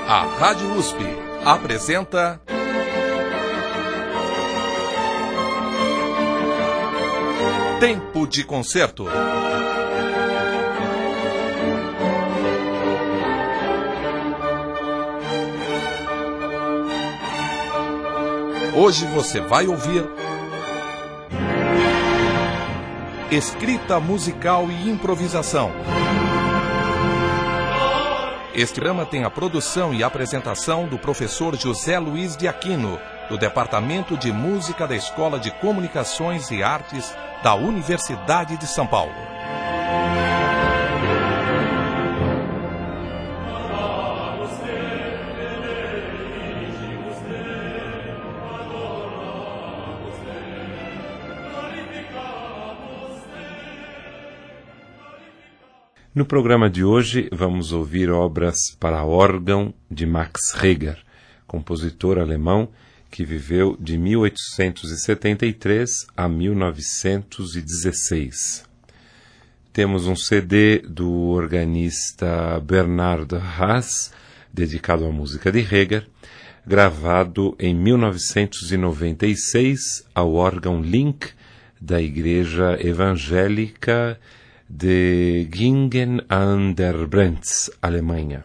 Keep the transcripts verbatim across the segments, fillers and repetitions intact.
A Rádio U S P apresenta Tempo de Concerto. Hoje você vai ouvir escrita musical e improvisação. Este programa tem a produção e apresentação do professor José Luiz de Aquino, do Departamento de Música da Escola de Comunicações e Artes da Universidade de São Paulo. No programa de hoje, vamos ouvir obras para órgão de Max Reger, compositor alemão que viveu de mil oitocentos e setenta e três a mil novecentos e dezesseis. Temos um C D do organista Bernard Haas, dedicado à música de Reger, gravado em mil novecentos e noventa e seis ao órgão Link da Igreja Evangélica de Gingen an der Brenz, Alemanha.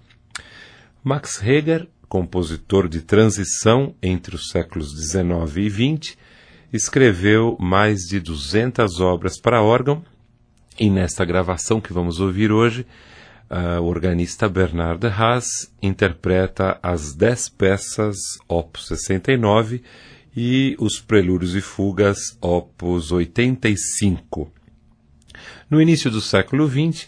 Max Reger, compositor de transição entre os séculos dezenove e vinte, escreveu mais de duzentas obras para órgão, e nesta gravação que vamos ouvir hoje, uh, o organista Bernard Haas interpreta as dez peças opus sessenta e nove e os prelúdios e fugas opus oitenta e cinco. No início do século vinte,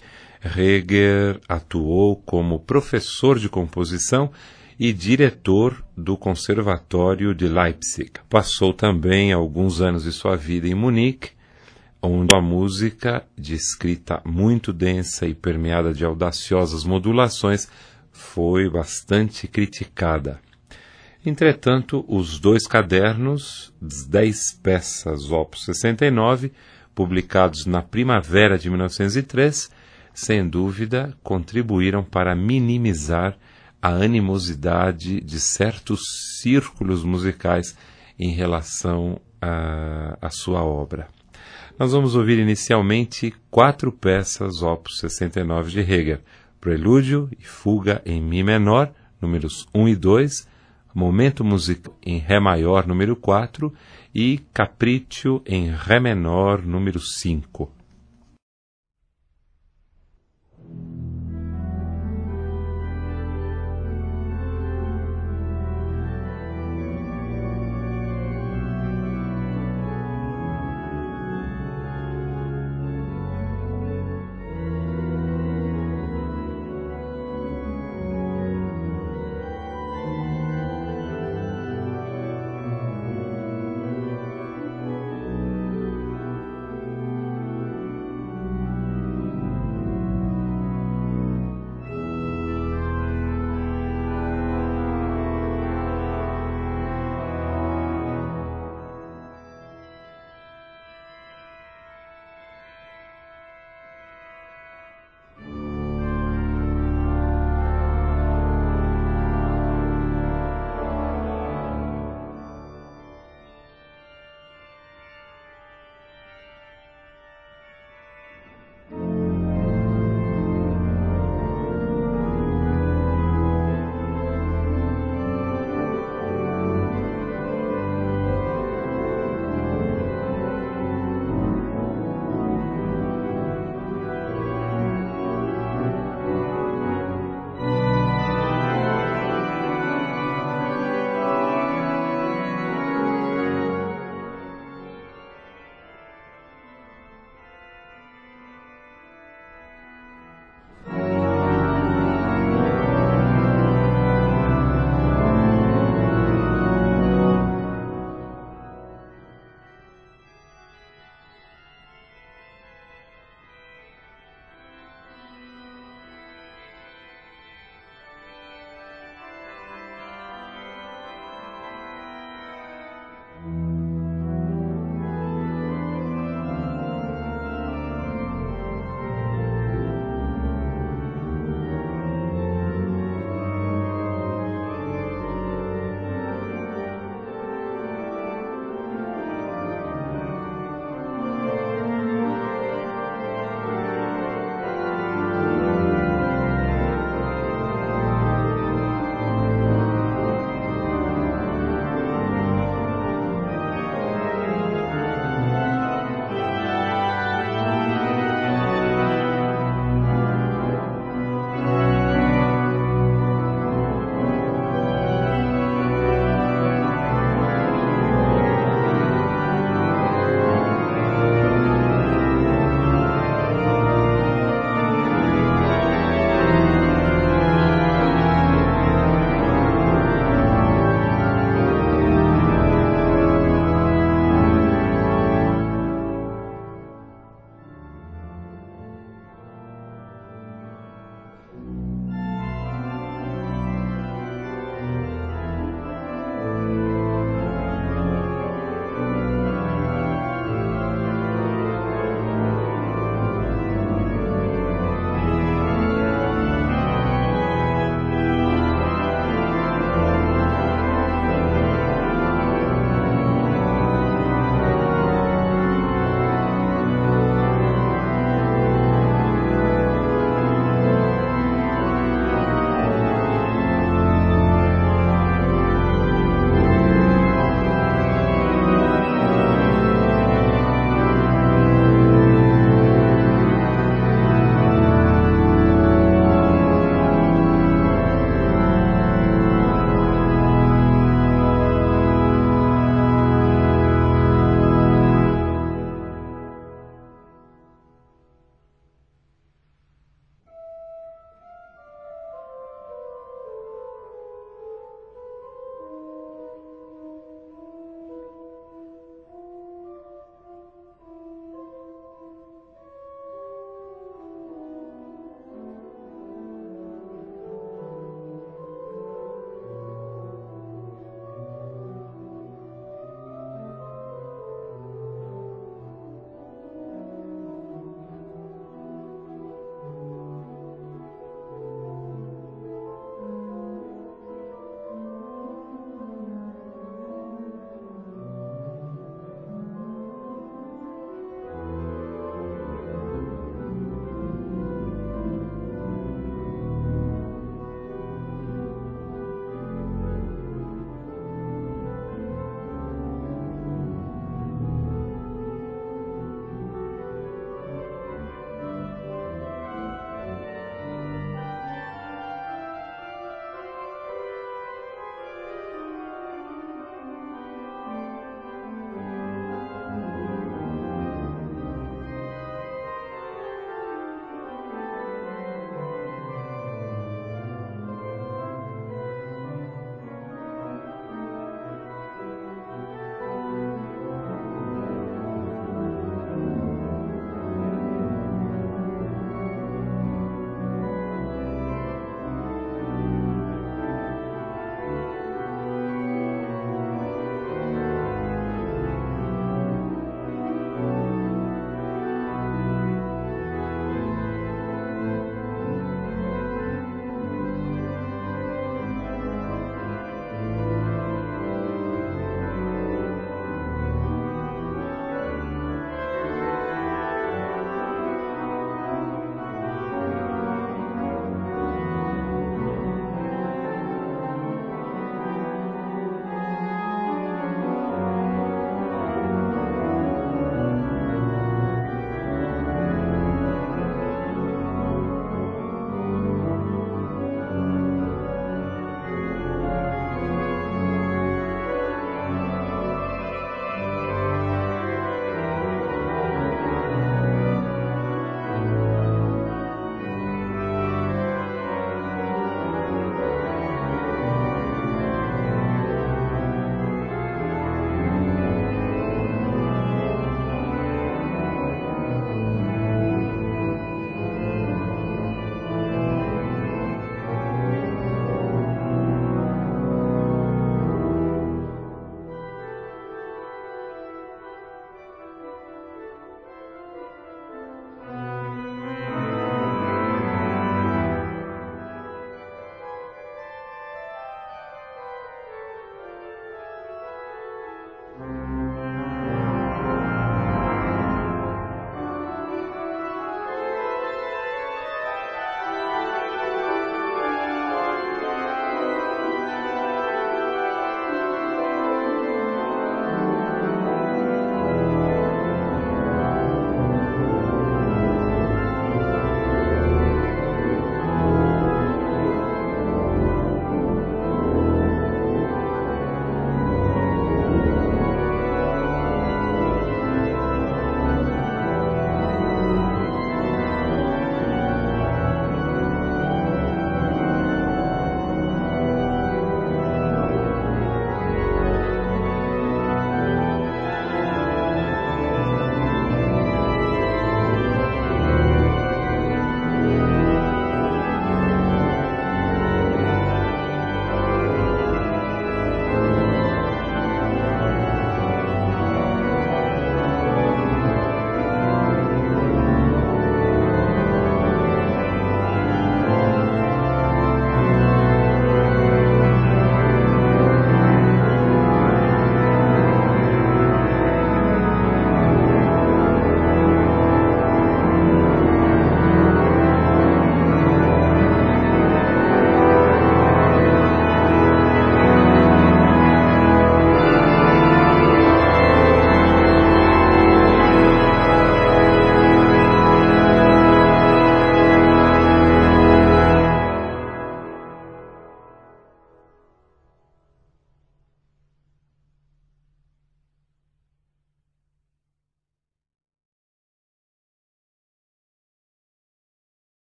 Reger atuou como professor de composição e diretor do Conservatório de Leipzig. Passou também alguns anos de sua vida em Munique, onde a música, de escrita muito densa e permeada de audaciosas modulações, foi bastante criticada. Entretanto, os dois cadernos, as dez peças opus sessenta e nove, publicados na primavera de mil novecentos e três, sem dúvida contribuíram para minimizar a animosidade de certos círculos musicais em relação à sua obra. Nós vamos ouvir inicialmente quatro peças opus sessenta e nove de Reger: Prelúdio e Fuga em Mi menor, números um e dois, Momento musical em Ré maior, número quatro, e Capriccio em Ré menor, número cinco.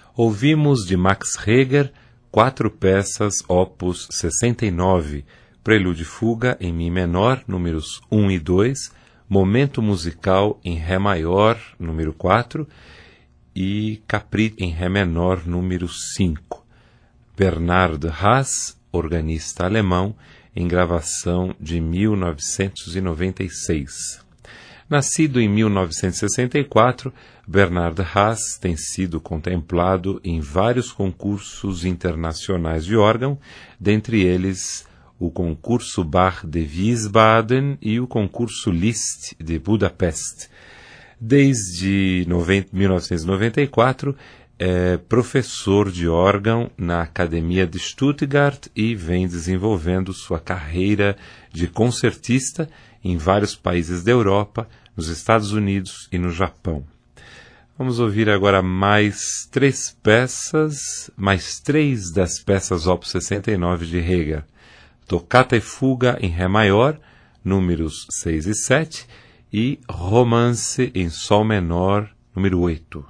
Ouvimos de Max Reger quatro peças opus sessenta e nove, Prelúdio e Fuga em Mi menor, números um e dois, Momento musical em Ré maior, número quatro, e Capricho em Ré menor, número cinco. Bernard Haas, organista alemão, em gravação de mil novecentos e noventa e seis. Nascido em mil novecentos e sessenta e quatro, Bernard Haas tem sido contemplado em vários concursos internacionais de órgão, dentre eles o concurso Bach de Wiesbaden e o concurso Liszt de Budapeste. Desde mil novecentos e noventa e quatro, é professor de órgão na Academia de Stuttgart e vem desenvolvendo sua carreira de concertista em vários países da Europa, nos Estados Unidos e no Japão. Vamos ouvir agora mais três peças, mais três das peças opus sessenta e nove de Reger. Toccata e Fuga em Ré maior, números seis e sete, e Romance em Sol menor, número oito.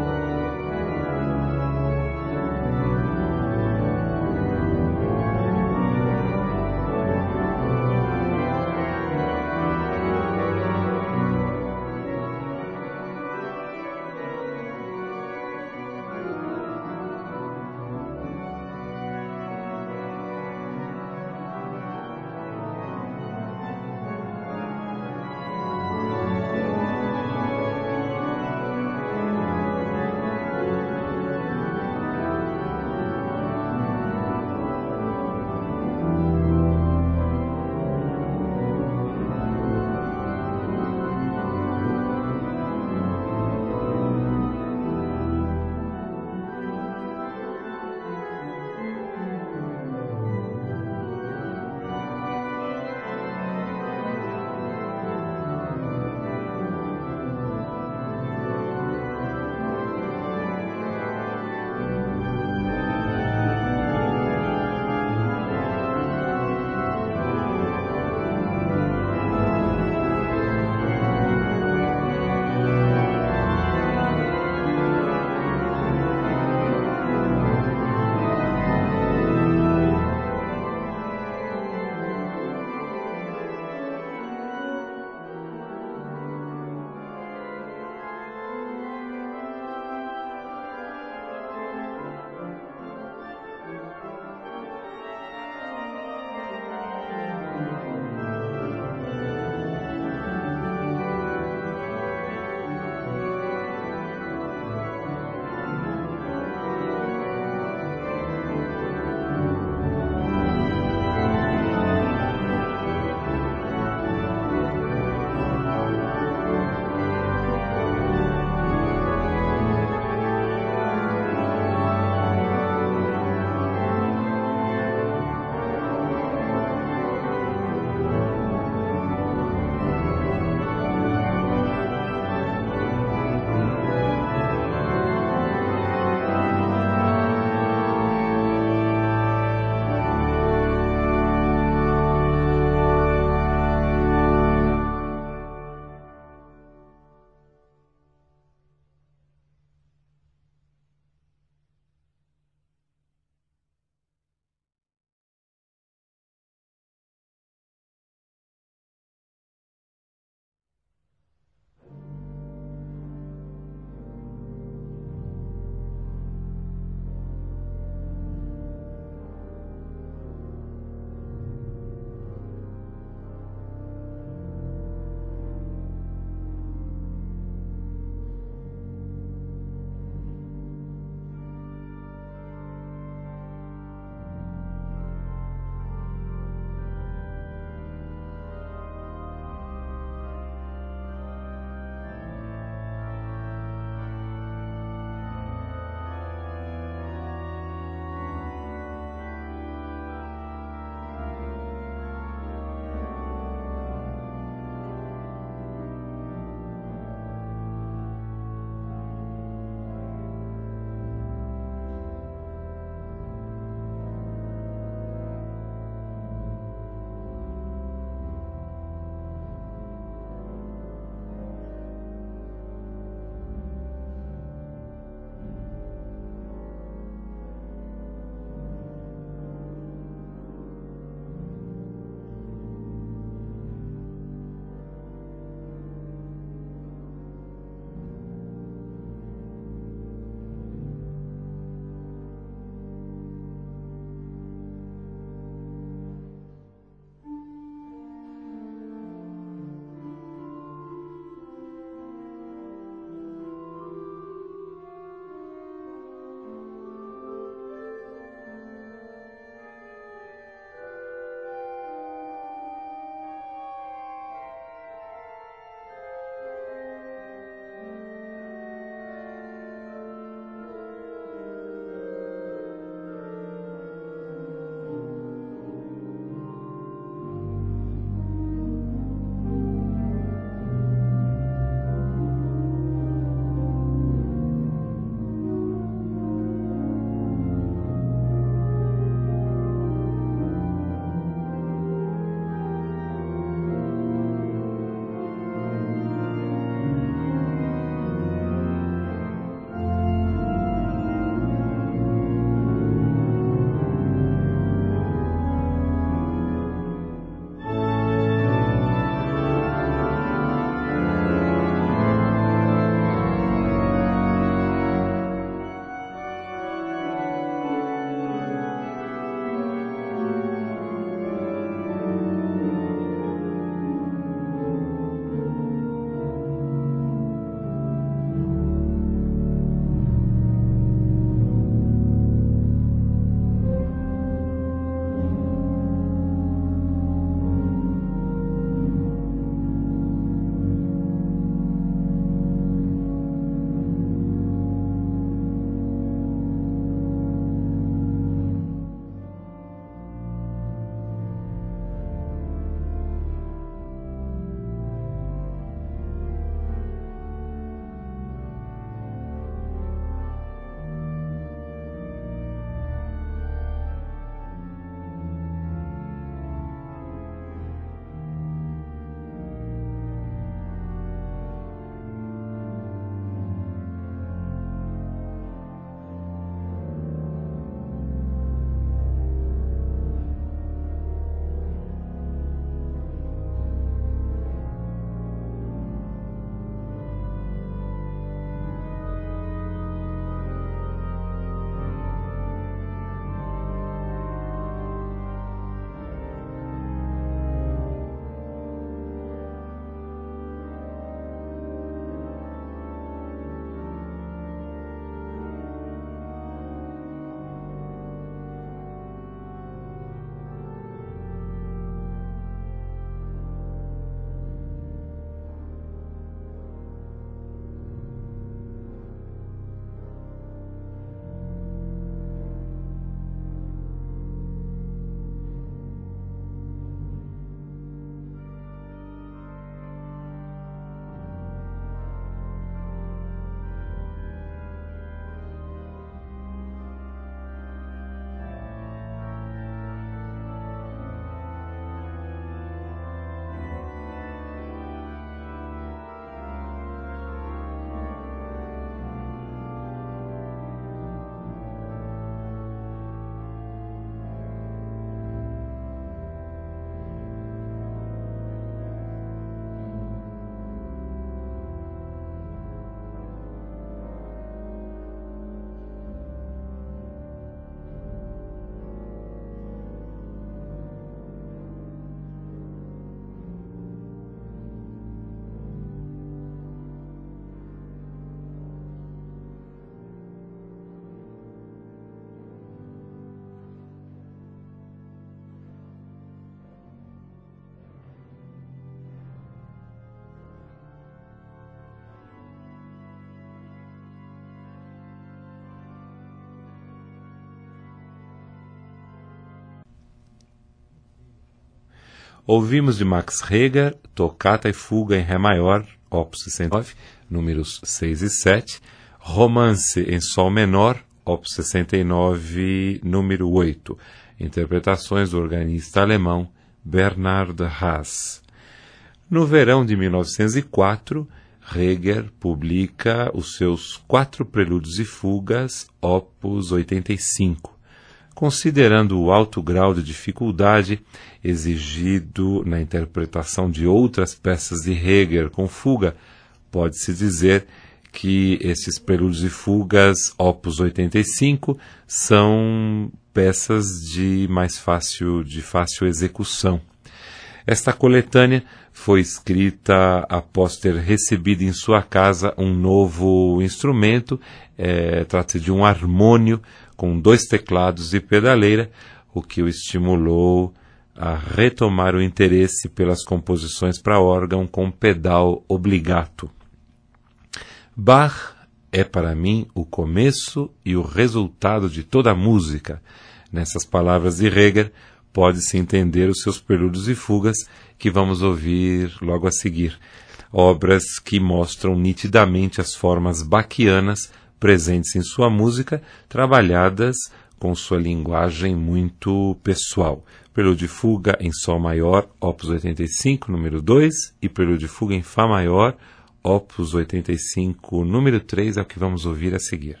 Ouvimos de Max Reger, Tocata e Fuga em Ré maior, opus sessenta e nove, números seis e sete, Romance em Sol menor, opus sessenta e nove, número oito, interpretações do organista alemão Bernhard Haas. No verão de mil novecentos e quatro, Reger publica os seus quatro prelúdios e fugas, opus oitenta e cinco. Considerando o alto grau de dificuldade exigido na interpretação de outras peças de Reger com fuga, pode-se dizer que esses prelúdios e fugas, opus oitenta e cinco, são peças de mais fácil, de fácil execução. Esta coletânea foi escrita após ter recebido em sua casa um novo instrumento, é, trata-se de um harmônio com dois teclados e pedaleira, o que o estimulou a retomar o interesse pelas composições para órgão com pedal obligato. Bach é para mim o começo e o resultado de toda a música. Nessas palavras de Reger, pode-se entender os seus prelúdios e fugas que vamos ouvir logo a seguir. Obras que mostram nitidamente as formas bachianas presentes em sua música, trabalhadas com sua linguagem muito pessoal. Prelúdio e Fuga em Sol maior, opus oitenta e cinco, número dois, e Prelúdio e Fuga em Fá maior, opus oitenta e cinco, número três, é o que vamos ouvir a seguir.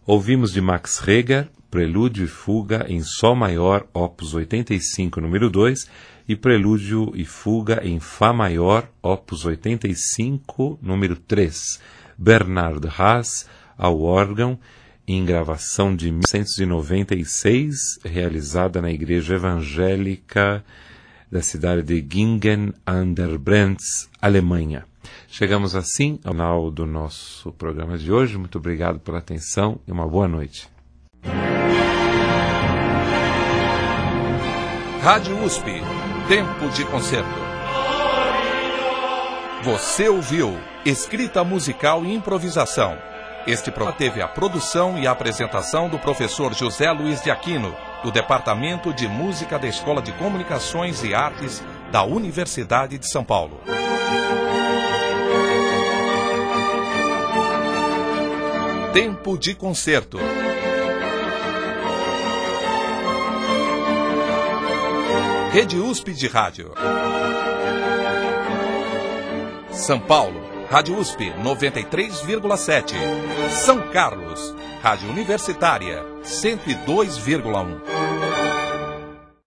Ouvimos de Max Reger, Prelúdio e Fuga em Sol Maior, opus oitenta e cinco, número dois, e Prelúdio e Fuga em Fá Maior, opus oitenta e cinco, número três. Bernard Haas, ao órgão, em gravação de mil novecentos e noventa e seis, realizada na Igreja Evangélica da cidade de Gingen an der Brenz, Alemanha. Chegamos assim ao final do nosso programa de hoje. Muito obrigado pela atenção e uma boa noite. Rádio U S P, Tempo de Concerto. Você ouviu Escrita Musical e Improvisação. Este programa teve a produção e a apresentação do professor José Luiz de Aquino, do Departamento de Música da Escola de Comunicações e Artes da Universidade de São Paulo. Tempo de Concerto. Rede U S P de Rádio. São Paulo, Rádio U S P noventa e três vírgula sete. São Carlos, Rádio Universitária cento e dois vírgula um.